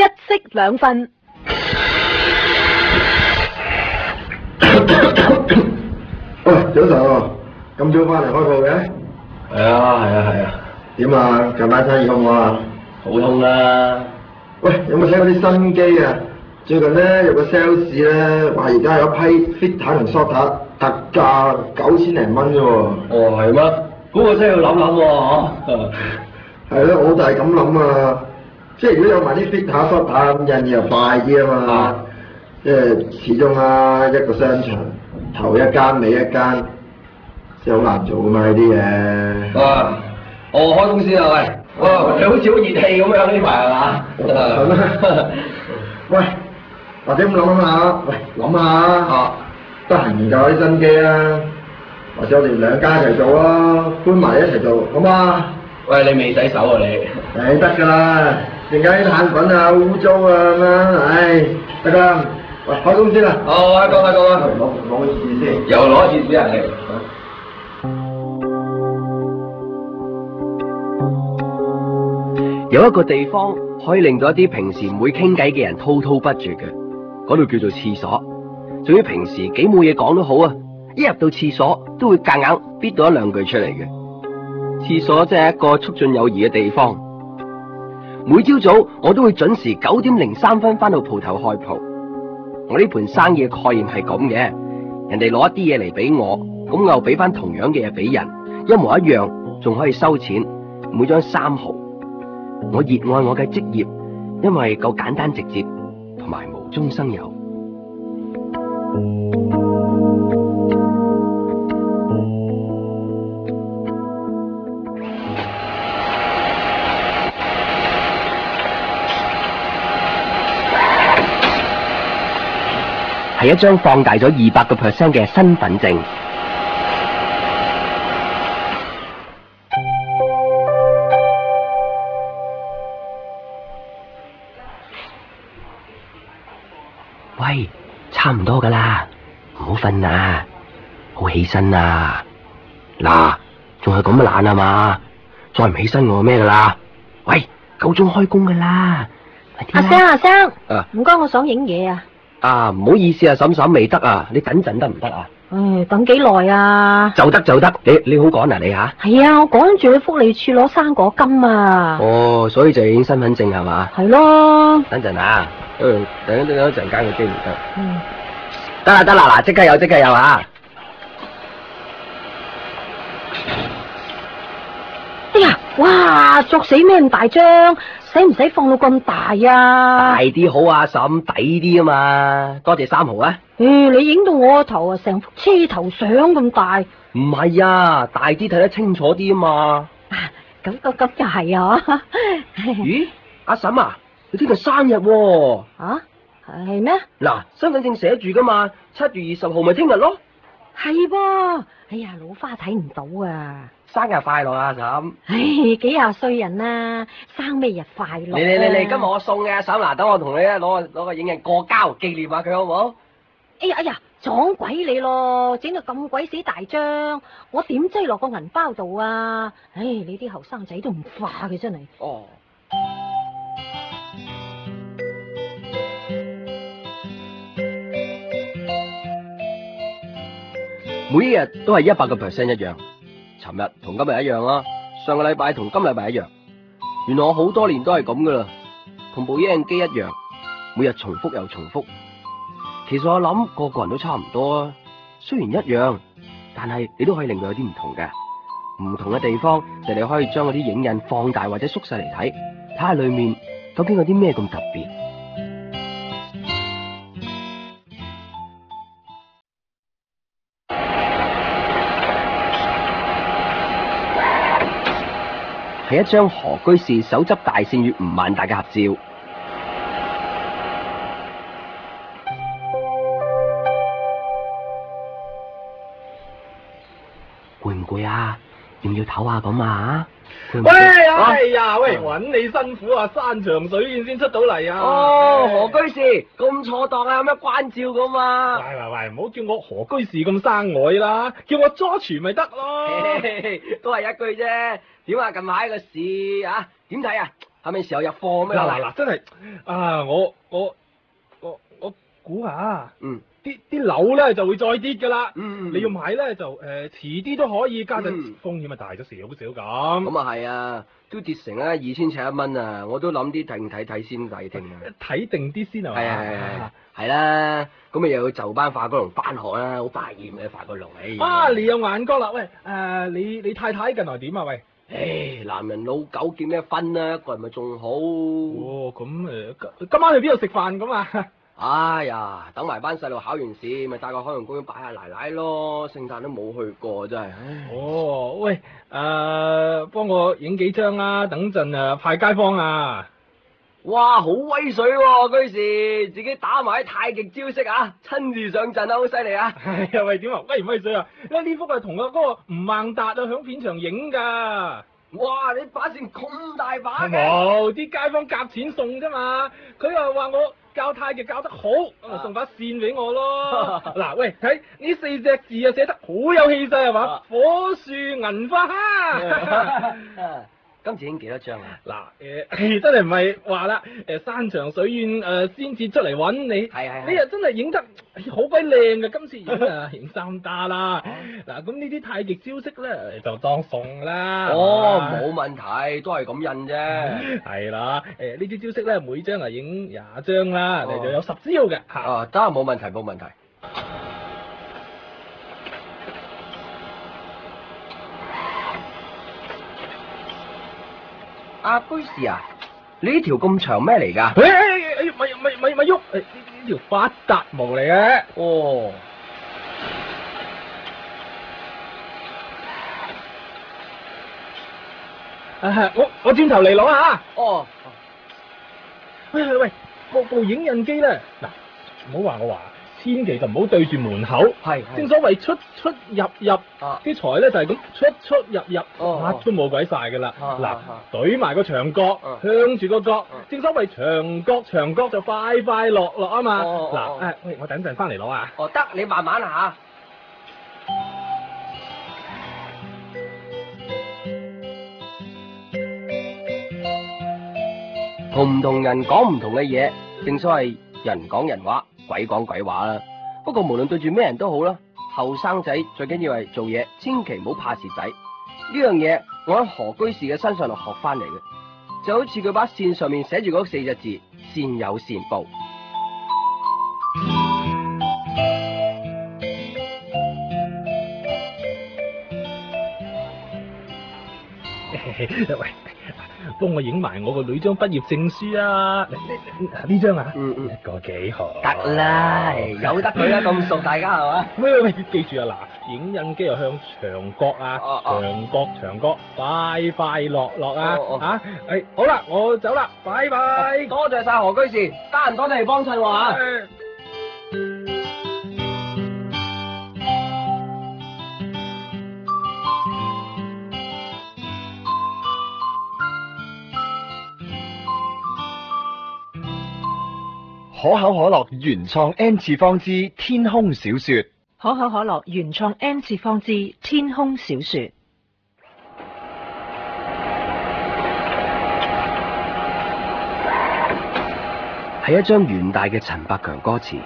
息兩份。 喂，早晨喎，咁早翻嚟開鋪嘅？ 係啊。 點啊？近排生意好唔好啊？ 普通啦。 喂，有冇睇過啲新機啊？最近咧有個 sales 咧話而家有一批 fitter 同 sorter 特價9000零蚊啫喎。 哦，係咩？嗰個真係要諗諗喎， 係咯，我就係咁諗啊。即係如果有埋啲 fitter sorter 咁印嘢又快啲啊嘛。即係始終啊，一個商場頭一間尾一間，即係好難做噶嘛呢啲嘢。 啊，我開公司啊喂，哇，你好似好熱氣咁樣呢排係嘛？ 係咩？喂，或者咁諗下，喂，諗下，得閒研究下啲新機啊，或者我哋兩家一齊做啊，搬埋一齊做，好嘛？ 喂，你未洗手啊你？ 誒得㗎啦，陣間啲碳粉啊、污糟啊咁樣，唉，得㗎啦。喂，開工先啦。 哦，開工。 攞個廁紙先。 又攞廁紙啊你？ 有一個地方可以令到一啲平時唔會傾偈嘅人滔滔不絕嘅，嗰度叫做廁所。仲要平時幾冇嘢講都好啊，一入到廁所都會夾硬逼到一兩句出嚟嘅。廁所真係一個促進友誼嘅地方。每朝早我都會準時9:03返到鋪頭開鋪。我呢盤生意嘅概念係咁嘅，人哋攞一啲嘢嚟俾我，咁我又俾翻同樣嘅嘢俾人，一模一樣，仲可以收錢，每張3毫。我熱愛我嘅職業，因為夠簡單直接，同埋無中生有。係一張放大咗200% 嘅身份證。喂，差唔多噶啦，唔好瞓啊，好起身啊！嗱，仲係咁懶啊嘛，再唔起身我咩噶啦？喂，9鐘開工噶啦， 阿生，唔該，我想影嘢啊。 啊，唔好意思啊，嬸未得啊，你等陣得唔得啊？ 唉，等幾耐啊？ 就得，你好趕啊你吓？ 係啊，我趕住去福利處攞生果金啊。 哦，所以就影身份證係嘛？ 係咯。 等陣啊，等一陣間嘅機唔得。得啦，嗱，即刻有啊！ 哎呀，哇，作死咩咁大張？使唔使放到咁大啊？ 大啲好啊，嬸，抵啲啊嘛。多謝3毫啊。 你影到我個頭啊，成幅車頭相咁大。 唔係啊，大啲睇得清楚啲啊嘛。 咁又係啊。 咦，阿嬸啊，你聽日生日喎。 啊？係咩？嗱， 身份證寫住噶嘛，7月20號咪聽日咯。 係噃，哎呀，老花睇唔到啊！ 生日快樂啊，嬸！ 唉，幾廿歲人啦，生咩日快樂？ 嚟，今日我送嘅，嬸，嗱，等我同你咧攞個影印過膠紀念下佢好唔好？ 哎呀，撞鬼你咯！整到咁鬼死大張，我點擠落個銀包度啊？唉，你啲後生仔都唔化嘅真係。 哦。每一日都係100%一樣，尋日同今日一樣啦，上個禮拜同今禮拜一樣。原來我好多年都係咁噶啦，同部影印機一樣，每日重複又重複。其實我諗個個人都差唔多啊，雖然一樣，但係你都可以令到有啲唔同嘅。唔同嘅地方就係你可以將嗰啲影印放大或者縮細嚟睇，睇下裏面究竟有啲咩咁特別。係一張何居士手執大扇月吳萬達嘅合照。攰唔攰啊？要唔要唞下咁啊？ 喂，哎呀，喂，搵你辛苦啊，山長水遠先出到嚟啊！ 哦，何居士咁錯當啊，有咩關照咁啊？ 喂，唔好叫我何居士咁生外啦，叫我 George 咪得咯。 都係一句啫。點啊？近排個市啊？點睇啊？ 係咪時候入貨咩？ 嗱，真係啊！我估下，啲樓咧就會再跌㗎啦。你要買咧就遲啲都可以，加陣風險咪大咗少少咁。 咁啊係啊，都跌成啦2000尺1蚊啊！我都諗啲睇先抵定啊。 睇定啲先啊。 係啦，咁咪又要就班化工龍翻學啦，好百厭嘅化工龍你有眼光啦！喂，你太太近來點啊？喂， 男人老狗結咩婚啊？一個人咪仲好。 哦，咁今晚去邊度食飯咁啊？ 哎呀，等埋班細路考完試，咪帶個海洋公園擺下奶奶咯。聖誕都冇去過，真係。 哦，喂，幫我影幾張啊！等陣派街坊啊！ 哇，好威水喎！居士自己打埋啲太極招式啊，親自上陣啊，好犀利啊！ 係啊，喂，點啊？威唔威水啊？因為呢幅係同嗰個吳孟達響片場影㗎。 哇！你把線咁大把嘅？ 冇，啲街坊夾錢送啫嘛。佢又話我教太極教得好，咁咪送把線俾我咯。嗱，喂，睇呢4隻字啊，寫得好有氣勢係嘛？火樹銀花蝦。 今次影幾多張啊？ 嗱，真係唔係話啦，山長水遠先至出嚟揾你， 係你又真係影得好鬼靚嘅，今次影3打啦。嗱，咁呢啲太極招式咧就當送啦。 哦，冇問題，都係咁印啫。 係啦，呢啲招式咧每張影20張啦，你就有10招嘅嚇。 哦，得，冇問題，冇問題。阿居士啊，你呢條咁長咩嚟㗎？ 咪喐！呢條發達毛嚟嘅。 哦。 我轉頭嚟攞下。 哦。 喂，部影印機咧，嗱，唔好話我話，千祈就唔好對住門口。 係。 正所謂出入，啲財咧就係咁出入，乜都冇鬼晒㗎啦。嗱，懟埋個牆角，向住個角。正所謂牆角就快樂啊嘛。嗱，喂，我等陣翻嚟攞啊。 哦，得，你慢慢啊嚇。同唔同人講唔同嘅嘢，正所謂人講人話，鬼講鬼話啦。不過無論對住咩人都好啦，後生仔最緊要係做嘢，千祈唔好怕蝕底。呢樣嘢我喺何居士嘅身上度學翻嚟嘅，就好似佢把線上面寫住嗰4隻字：善有善報。 喂，幫我影埋我個女張畢業證書啊！呢張啊，一個幾好。 得啦，由得佢啦，咁熟大家係嘛？ 喂，記住啊，嗱，影印機又向牆角啊，牆角，快樂啊！好啦，我走啦，拜拜。 多謝晒何居士，得閒多啲嚟幫襯我啊！ 可口可樂原創 N 次方之天空小說。 可口可樂原創 N 次方之天空小說。 係一張圓大嘅陳百強歌詞。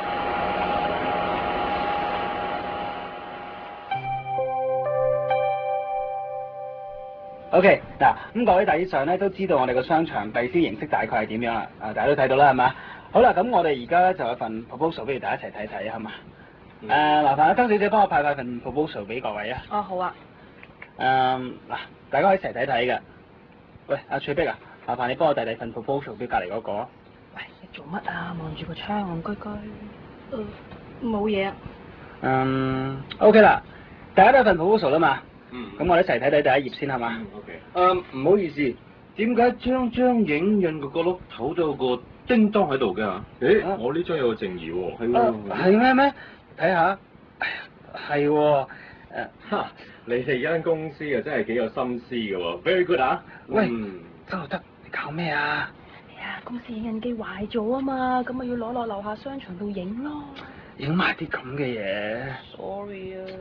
OK，嗱，咁各位大致上咧都知道我哋個商場遞銷形式大概係點樣啦，大家都睇到啦，係嘛？好啦，咁我哋而家咧就有份 proposal 俾大家一齊睇睇，係嘛？麻煩阿曾小姐幫我派份 proposal 俾各位啊。 哦，好啊。 嗱，大家可以一齊睇睇嘅。喂，阿翠碧啊，麻煩你幫我遞份 proposal 俾隔離嗰個。 喂，你做乜啊？望住個窗戇居居。冇嘢啊。 OK 啦，大家都有份 proposal 啦嘛。咁我哋一齊睇睇第一頁先係嘛 ？OK。唔好意思，點解張影印個角落頭都有個叮當喺度嘅？我呢張有個正義喎。係喎。 係咩？睇下。係喎。 你哋間公司啊，真係幾有心思嘅喎。Very good 啊！ 喂，得，你搞咩啊？ 哎呀，公司影印機壞咗啊嘛，咁咪要攞落樓下商場度影咯。 影埋啲咁嘅嘢。 Sorry 啊。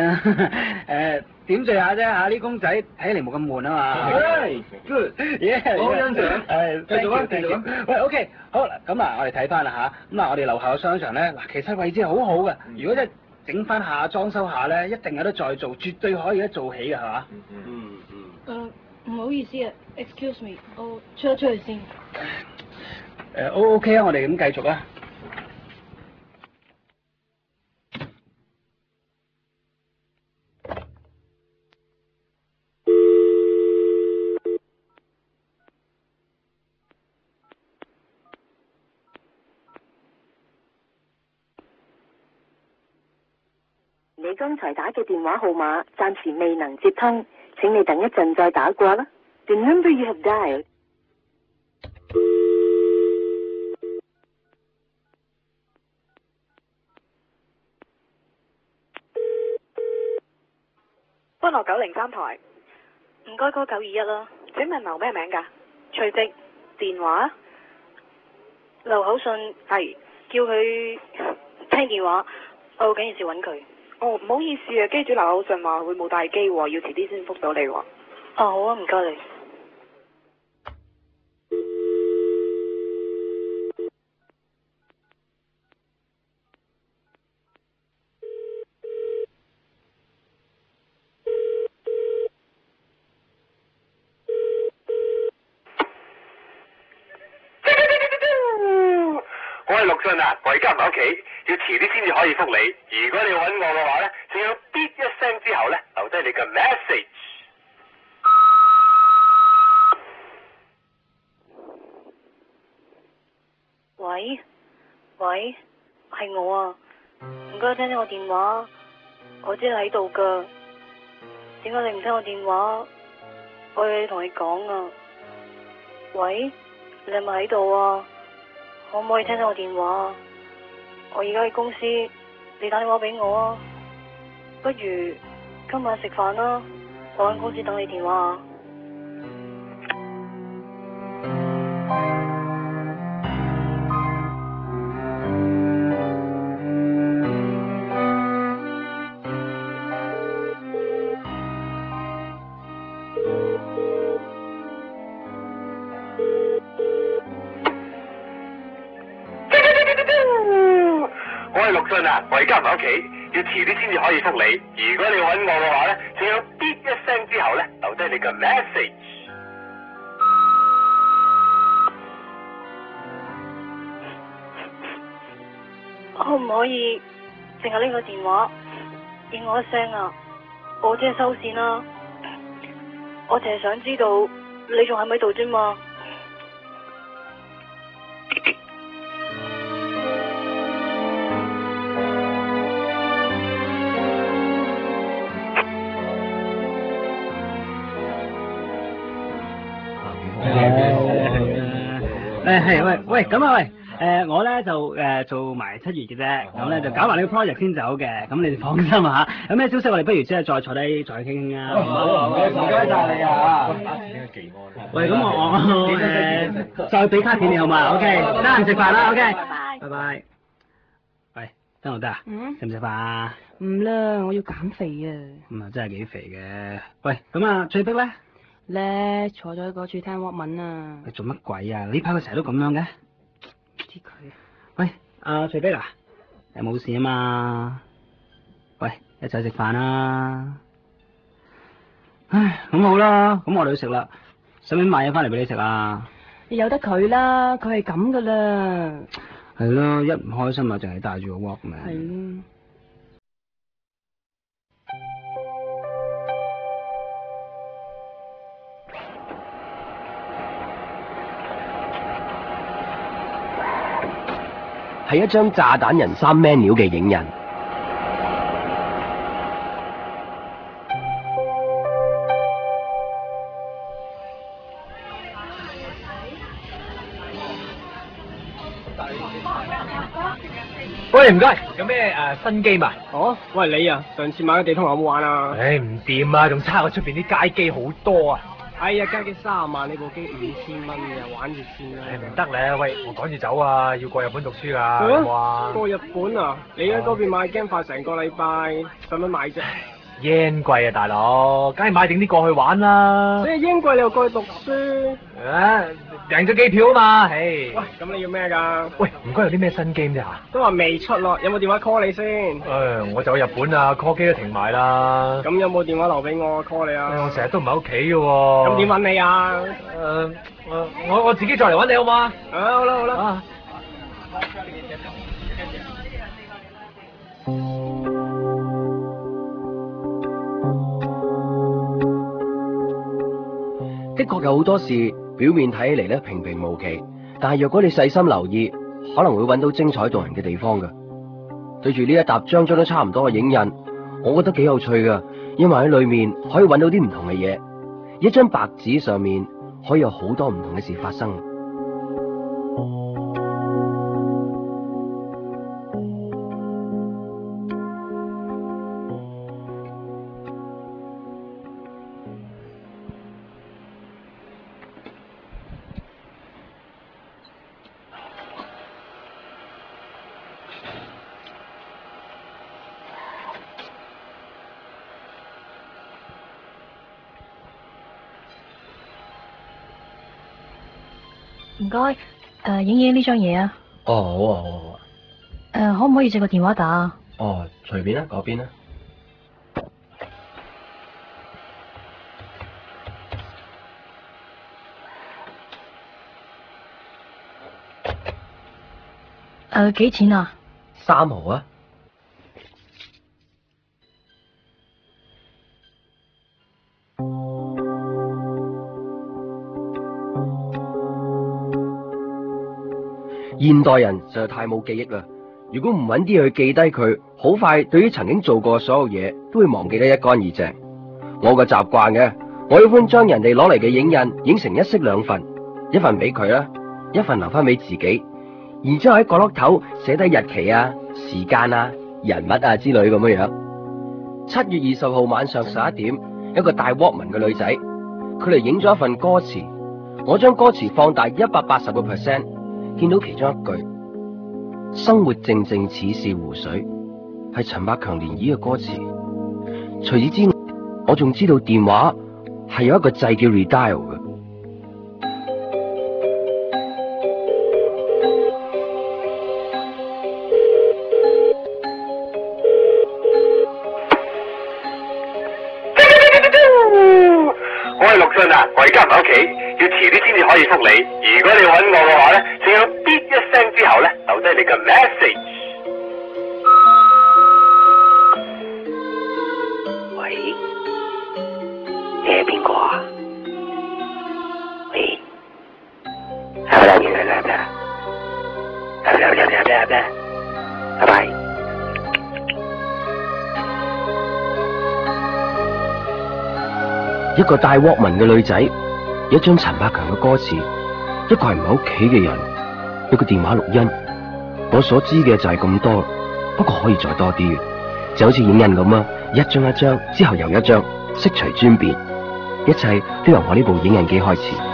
點綴下啫嚇，啲公仔睇嚟冇咁悶啊嘛。Good， 好欣賞。繼續啊，繼續啊。喂 ，OK， 好啦，咁啊，我哋睇翻啦嚇。咁啊，我哋樓下嘅商場咧，嗱，其實位置係好好嘅。如果真係整翻下、裝修下咧，一定有得再做，絕對可以一做起嘅，係嘛？ 唔好意思啊 ，excuse me， 我出去先。 OK 啊，我哋咁繼續啊。 你剛才打嘅電話號碼暫時未能接通，請你等一陣再打過啦。The number you have dialed。 歡樂903台， 唔該，921啦。 請問留咩名㗎？ 隨即電話留口信， 係叫佢聽電話，我有緊件事揾佢。 哦，唔好意思啊，機主留口信話會冇帶機喎，要遲啲先覆到你喎。 哦，好啊，唔該你。 我係陸信啊，我而家唔喺屋企，要遲啲先至可以覆你。如果你揾我嘅話咧，仲要嗶一聲之後咧，留低你嘅 message。 喂，喂，係我啊，唔該聽聽我電話，我知你喺度噶，點解你唔聽我電話？我有嘢同你講啊。喂，你係咪喺度啊？可唔可以聽聽我電話？我而家喺公司，你打電話俾我啊。不如今晚食飯啦，我喺公司等你電話啊。 我係陸信啊，我而家唔喺屋企，要遲啲先至可以覆你。如果你揾我嘅話咧，仲要嗶一聲之後咧，留低你嘅 message。 可唔可以淨係拎個電話應我一聲啊？我即係收線啦，我淨係想知道你仲喺咪度啫嘛。 喂，咁啊喂，我咧就做埋7月嘅啫，咁咧就搞埋呢個 project 先走嘅，咁你哋放心啊嚇。有咩消息我哋不如即係再坐低再傾傾啊。 唔該曬你啊！ 喂，咁我再俾卡片你好嘛 ？OK，得閒食飯啦 ，OK，拜拜。喂，得唔得啊？食唔食飯啊？ 唔啦，我要減肥啊。 咁啊，真係幾肥嘅。喂，咁啊，翠碧咧？ 咧坐咗喺嗰處聽屈文啊！ 你做乜鬼啊？呢排佢成日都咁樣嘅。 知佢。 喂，阿翠碧啊，有冇事啊嘛？喂，一齊食飯啦！唉，咁好啦，咁我哋去食啦。使唔使買嘢翻嚟俾你食啊？ 由得佢啦，佢係咁噶啦。 係咯，一唔開心啊，淨係帶住個 Walkman。 係咯。 係一張炸彈人3 menu 嘅影人。 喂，唔該，有咩新機嘛？ 哦，喂你啊，上次買嘅地通有冇玩啊？ 唉，唔掂啊，仲差過出邊啲街機好多啊！ 哎呀，加幾30萬，呢部機5000蚊嘅，玩住先啦。 唔得咧，喂，我趕住走啊，要過日本讀書㗎，有冇啊？ 過日本啊？你喺嗰邊買 game 快成個禮拜，使乜買啫 ？yen 貴啊，大佬，梗係買定啲過去玩啦。 你係英貴，你又過去讀書？ 訂咗機票啊嘛，唉。 喂，咁你要咩㗎？ 喂，唔該有啲咩新 game 啫嚇？ 都話未出咯，有冇電話 call 你先？ 我走日本啊 ，call 機都停埋啦。 咁有冇電話留俾我 call 你啊？ 我成日都唔喺屋企嘅喎。 咁點揾你啊？ 我自己再嚟揾你好嘛？ 好啦好啦。 的確有好多事表面睇起嚟咧平平無奇，但係若果你細心留意，可能會揾到精彩動人嘅地方㗎。對住呢一沓張都差唔多嘅影印，我覺得幾有趣㗎，因為喺裏面可以揾到啲唔同嘅嘢。一張白紙上面可以有好多唔同嘅事發生。 唔該，影呢張嘢啊。 哦，好啊，好啊，好啊。 可唔可以借個電話打啊？ 哦，隨便啦，嗰邊啦。 幾錢啊 ？3毫啊。現代人實在太冇記憶啦，如果唔揾啲嘢去記低佢，好快對於曾經做過嘅所有嘢都會忘記得一乾二淨。我個習慣嘅，我喜歡將人哋攞嚟嘅影印影成1式2份，一份俾佢啦，一份留翻俾自己，然之後喺角落頭寫低日期啊、時間啊、人物啊之類咁樣樣。7月20號晚上11點，一個戴 Walkman 嘅女仔，佢嚟影咗一份歌詞，我將歌詞放大180%。見到其中一句，生活靜靜似是湖水，係陳百強漣漪嘅歌詞。除此之外，我仲知道電話係有一個掣叫 redial 嘅。 我係陸俊啊，我而家唔喺屋企，要遲啲先至可以覆你。如果你揾我嘅話咧，請響嗶一聲之後咧，留低你嘅 message。喂，你係邊個啊？喂，拜拜。 一個戴 Walkman 嘅女仔，一張陳百強嘅歌詞，一個係唔喺屋企嘅人，一個電話錄音。我所知嘅就係咁多，不過可以再多啲嘅，就好似影印咁啊，一張一張之後又一張，色隨尊便，一切都由我呢部影印機開始。